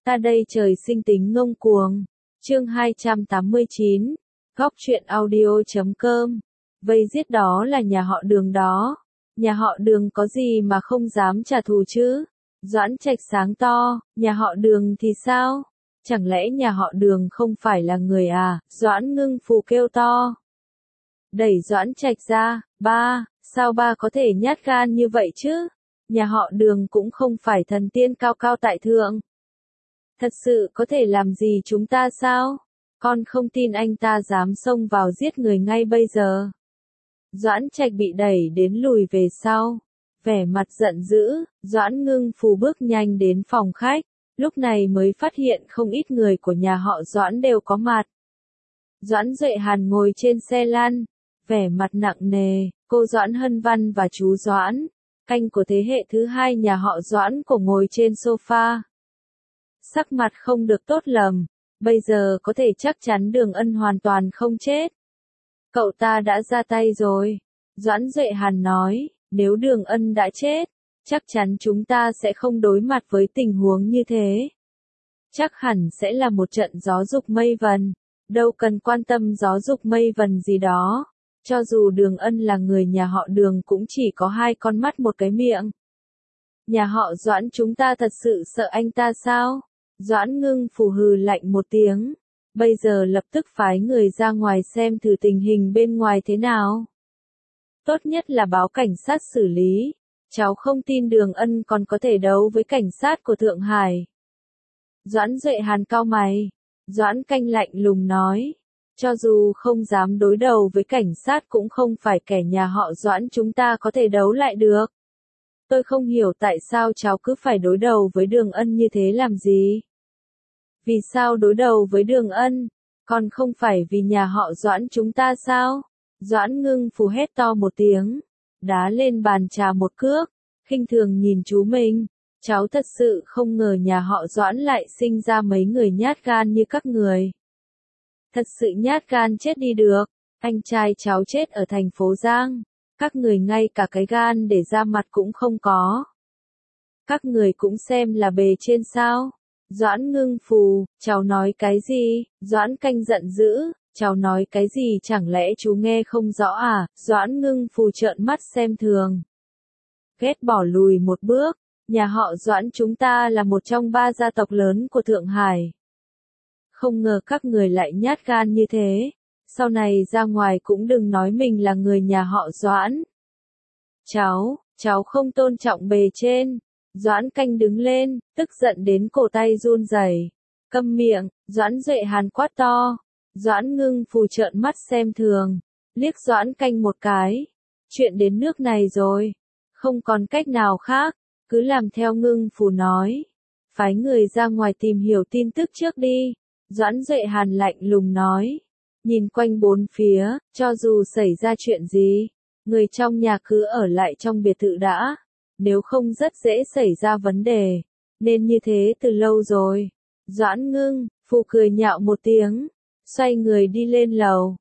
Ta đây trời sinh tính ngông cuồng. Chương 289, Góc truyện audio.com. Vây giết đó là nhà họ Đường đó. Nhà họ Đường có gì mà không dám trả thù chứ? Doãn Trạch sáng to, nhà họ Đường thì sao? Chẳng lẽ nhà họ Đường không phải là người à? Doãn Ngưng Phù kêu to. Đẩy Doãn Trạch ra, ba, sao ba có thể nhát gan như vậy chứ? Nhà họ Đường cũng không phải thần tiên cao cao tại thượng. Thật sự có thể làm gì chúng ta sao? Con không tin anh ta dám xông vào giết người ngay bây giờ. Doãn Trạch bị đẩy đến lùi về sau. Vẻ mặt giận dữ, Doãn Ngưng Phù bước nhanh đến phòng khách. Lúc này mới phát hiện không ít người của nhà họ Doãn đều có mặt. Doãn Duệ Hàn ngồi trên xe lăn, vẻ mặt nặng nề, cô Doãn Hân Văn và chú Doãn, canh của thế hệ thứ hai nhà họ Doãn cùng ngồi trên sofa. Sắc mặt không được tốt lắm, bây giờ có thể chắc chắn Đường Ân hoàn toàn không chết. Cậu ta đã ra tay rồi, Doãn Duệ Hàn nói, nếu Đường Ân đã chết, chắc chắn chúng ta sẽ không đối mặt với tình huống như thế. Chắc hẳn sẽ là một trận gió dục mây vần, đâu cần quan tâm gió dục mây vần gì đó. Cho dù Đường Ân là người nhà họ Đường cũng chỉ có hai con mắt một cái miệng. Nhà họ Doãn chúng ta thật sự sợ anh ta sao? Doãn Ngưng Phù hừ lạnh một tiếng. Bây giờ lập tức phái người ra ngoài xem thử tình hình bên ngoài thế nào. Tốt nhất là báo cảnh sát xử lý. Cháu không tin Đường Ân còn có thể đấu với cảnh sát của Thượng Hải. Doãn Duệ Hàn cau mày. Doãn Canh lạnh lùng nói. Cho dù không dám đối đầu với cảnh sát cũng không phải kẻ nhà họ Doãn chúng ta có thể đấu lại được. Tôi không hiểu tại sao cháu cứ phải đối đầu với Đường Ân như thế làm gì. Vì sao đối đầu với Đường Ân? Còn không phải vì nhà họ Doãn chúng ta sao? Doãn Ngưng Phù hét to một tiếng, đá lên bàn trà một cước, khinh thường nhìn chú mình. Cháu thật sự không ngờ nhà họ Doãn lại sinh ra mấy người nhát gan như các người. Thật sự nhát gan chết đi được, anh trai cháu chết ở thành phố Giang, các người ngay cả cái gan để ra mặt cũng không có. Các người cũng xem là bề trên sao? Doãn Ngưng Phù, cháu nói cái gì? Doãn Canh giận dữ, cháu nói cái gì chẳng lẽ chú nghe không rõ à? Doãn Ngưng Phù trợn mắt xem thường. Ghét bỏ lùi một bước, nhà họ Doãn chúng ta là một trong ba gia tộc lớn của Thượng Hải. Không ngờ các người lại nhát gan như thế, sau này ra ngoài cũng đừng nói mình là người nhà họ Doãn. Cháu không tôn trọng bề trên. Doãn Canh đứng lên, tức giận đến cổ tay run rẩy. Câm miệng, Doãn Duệ Hàn quát to. Doãn Ngưng Phù trợn mắt xem thường, liếc Doãn Canh một cái. Chuyện đến nước này rồi, không còn cách nào khác, cứ làm theo Ngưng Phù nói. Phái người ra ngoài tìm hiểu tin tức trước đi. Doãn Duệ Hàn lạnh lùng nói. Nhìn quanh bốn phía, cho dù xảy ra chuyện gì, người trong nhà cứ ở lại trong biệt thự đã. Nếu không rất dễ xảy ra vấn đề, nên như thế từ lâu rồi. Doãn Ngưng Phù cười nhạo một tiếng, xoay người đi lên lầu.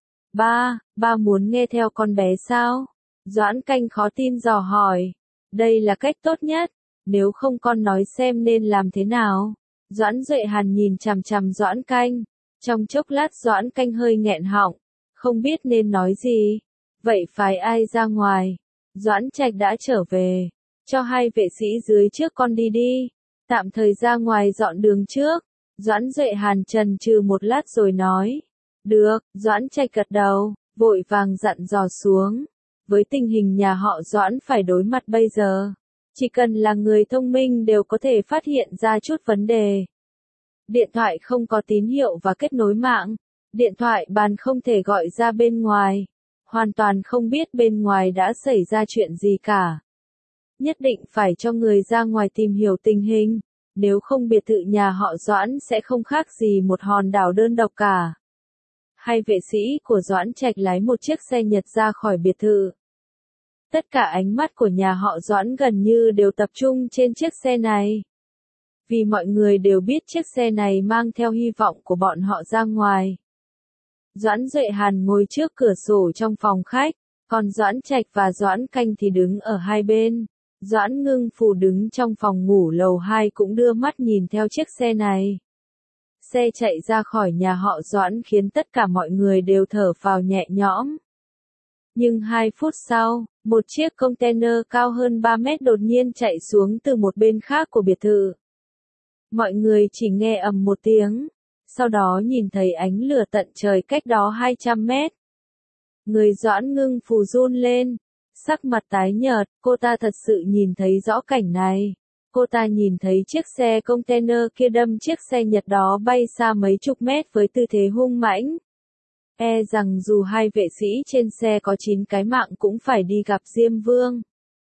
Ba muốn nghe theo con bé sao? Doãn Canh khó tin dò hỏi. Đây là cách tốt nhất, nếu không con nói xem nên làm thế nào? Doãn Duệ Hàn nhìn chằm chằm Doãn Canh, trong chốc lát Doãn Canh hơi nghẹn họng, không biết nên nói gì. Vậy phái ai ra ngoài? Doãn Trạch đã trở về. Cho hai vệ sĩ dưới trước con đi đi, tạm thời ra ngoài dọn đường trước. Doãn Duệ Hàn chần chừ một lát rồi nói. Được, Doãn Trạch gật đầu, vội vàng dặn dò xuống. Với tình hình nhà họ Doãn phải đối mặt bây giờ, chỉ cần là người thông minh đều có thể phát hiện ra chút vấn đề. Điện thoại không có tín hiệu và kết nối mạng, điện thoại bàn không thể gọi ra bên ngoài, hoàn toàn không biết bên ngoài đã xảy ra chuyện gì cả. Nhất định phải cho người ra ngoài tìm hiểu tình hình, nếu không biệt thự nhà họ Doãn sẽ không khác gì một hòn đảo đơn độc cả. Hai vệ sĩ của Doãn Trạch lái một chiếc xe Nhật ra khỏi biệt thự. Tất cả ánh mắt của nhà họ Doãn gần như đều tập trung trên chiếc xe này. Vì mọi người đều biết chiếc xe này mang theo hy vọng của bọn họ ra ngoài. Doãn Duệ Hàn ngồi trước cửa sổ trong phòng khách, còn Doãn Trạch và Doãn Canh thì đứng ở hai bên. Doãn Ngưng Phù đứng trong phòng ngủ lầu 2 cũng đưa mắt nhìn theo chiếc xe này. Xe chạy ra khỏi nhà họ Doãn khiến tất cả mọi người đều thở phào nhẹ nhõm. Nhưng 2 phút sau, một chiếc container cao hơn 3 mét đột nhiên chạy xuống từ một bên khác của biệt thự. Mọi người chỉ nghe ầm một tiếng, sau đó nhìn thấy ánh lửa tận trời cách đó 200 mét. Người Doãn Ngưng Phù run lên, sắc mặt tái nhợt, cô ta thật sự nhìn thấy rõ cảnh này. Cô ta nhìn thấy chiếc xe container kia đâm chiếc xe Nhật đó bay xa mấy chục mét với tư thế hung mãnh. E rằng dù 2 vệ sĩ trên xe có 9 cái mạng cũng phải đi gặp Diêm Vương.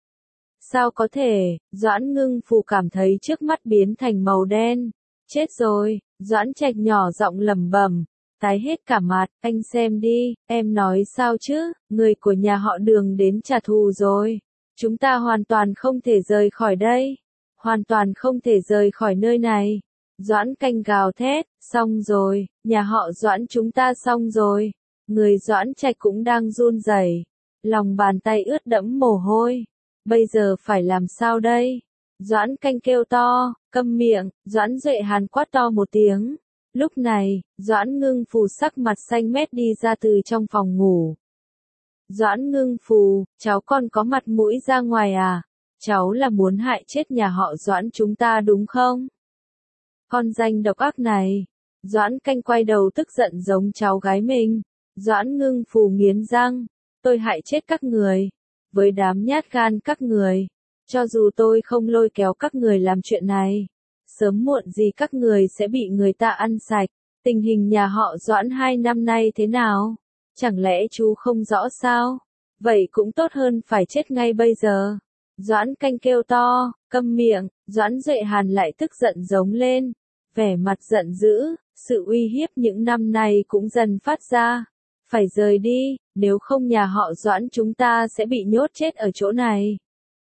Sao có thể, Doãn Ngưng Phù cảm thấy trước mắt biến thành màu đen. Chết rồi, Doãn Trạch nhỏ giọng lẩm bẩm, tái hết cả mặt, anh xem đi, em nói sao chứ, người của nhà họ Đường đến trả thù rồi. Chúng ta hoàn toàn không thể rời khỏi đây. Hoàn toàn không thể rời khỏi nơi này. Doãn Canh gào thét, xong rồi, nhà họ Doãn chúng ta xong rồi. Người Doãn Trạch cũng đang run rẩy, lòng bàn tay ướt đẫm mồ hôi. Bây giờ phải làm sao đây? Doãn Canh kêu to, câm miệng, Doãn Duệ Hàn quát to một tiếng. Lúc này, Doãn Ngưng Phù sắc mặt xanh mét đi ra từ trong phòng ngủ. Doãn Ngưng Phù, cháu còn có mặt mũi ra ngoài à? Cháu là muốn hại chết nhà họ Doãn chúng ta đúng không? Con danh độc ác này. Doãn Canh quay đầu tức giận giống cháu gái mình. Doãn Ngưng Phù nghiến răng. Tôi hại chết các người. Với đám nhát gan các người. Cho dù tôi không lôi kéo các người làm chuyện này. Sớm muộn gì các người sẽ bị người ta ăn sạch. Tình hình nhà họ Doãn 2 năm nay thế nào? Chẳng lẽ chú không rõ sao? Vậy cũng tốt hơn phải chết ngay bây giờ. Doãn Canh kêu to, câm miệng, Doãn Duệ Hàn lại tức giận giống lên, vẻ mặt giận dữ, sự uy hiếp những năm nay cũng dần phát ra. Phải rời đi, nếu không nhà họ Doãn chúng ta sẽ bị nhốt chết ở chỗ này.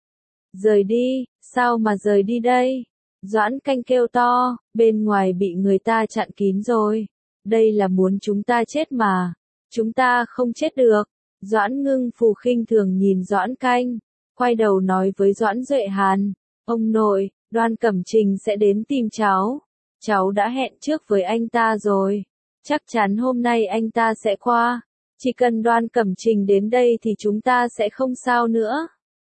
Rời đi, sao mà rời đi đây? Doãn Canh kêu to, bên ngoài bị người ta chặn kín rồi. Đây là muốn chúng ta chết mà. Chúng ta không chết được. Doãn Ngưng Phù khinh thường nhìn Doãn Canh. Quay đầu nói với Doãn Duệ Hàn, ông nội, Đoan Cẩm Trình sẽ đến tìm cháu. Cháu đã hẹn trước với anh ta rồi. Chắc chắn hôm nay anh ta sẽ qua. Chỉ cần Đoan Cẩm Trình đến đây thì chúng ta sẽ không sao nữa.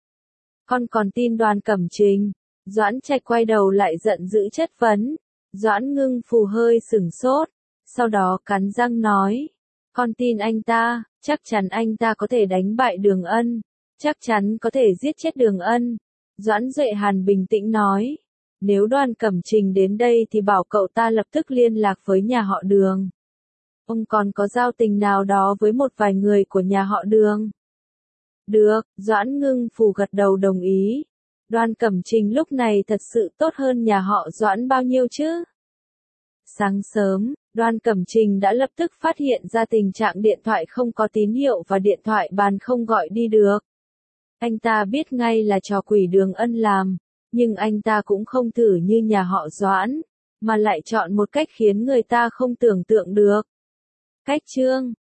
Con còn tin Đoan Cẩm Trình? Doãn Trạch quay đầu lại giận dữ chất vấn. Doãn Ngưng Phù hơi sửng sốt. Sau đó cắn răng nói. Con tin anh ta, chắc chắn anh ta có thể đánh bại Đường Ân. Chắc chắn có thể giết chết Đường Ân. Doãn Duệ Hàn bình tĩnh nói. Nếu Đoan Cẩm Trình đến đây thì bảo cậu ta lập tức liên lạc với nhà họ Đường. Ông còn có giao tình nào đó với một vài người của nhà họ Đường? Được, Doãn Ngưng Phù gật đầu đồng ý. Đoan Cẩm Trình lúc này thật sự tốt hơn nhà họ Doãn bao nhiêu chứ? Sáng sớm, Đoan Cẩm Trình đã lập tức phát hiện ra tình trạng điện thoại không có tín hiệu và điện thoại bàn không gọi đi được. Anh ta biết ngay là trò quỷ Đường Ân làm, nhưng anh ta cũng không thử như nhà họ Doãn, mà lại chọn một cách khiến người ta không tưởng tượng được. Cách chương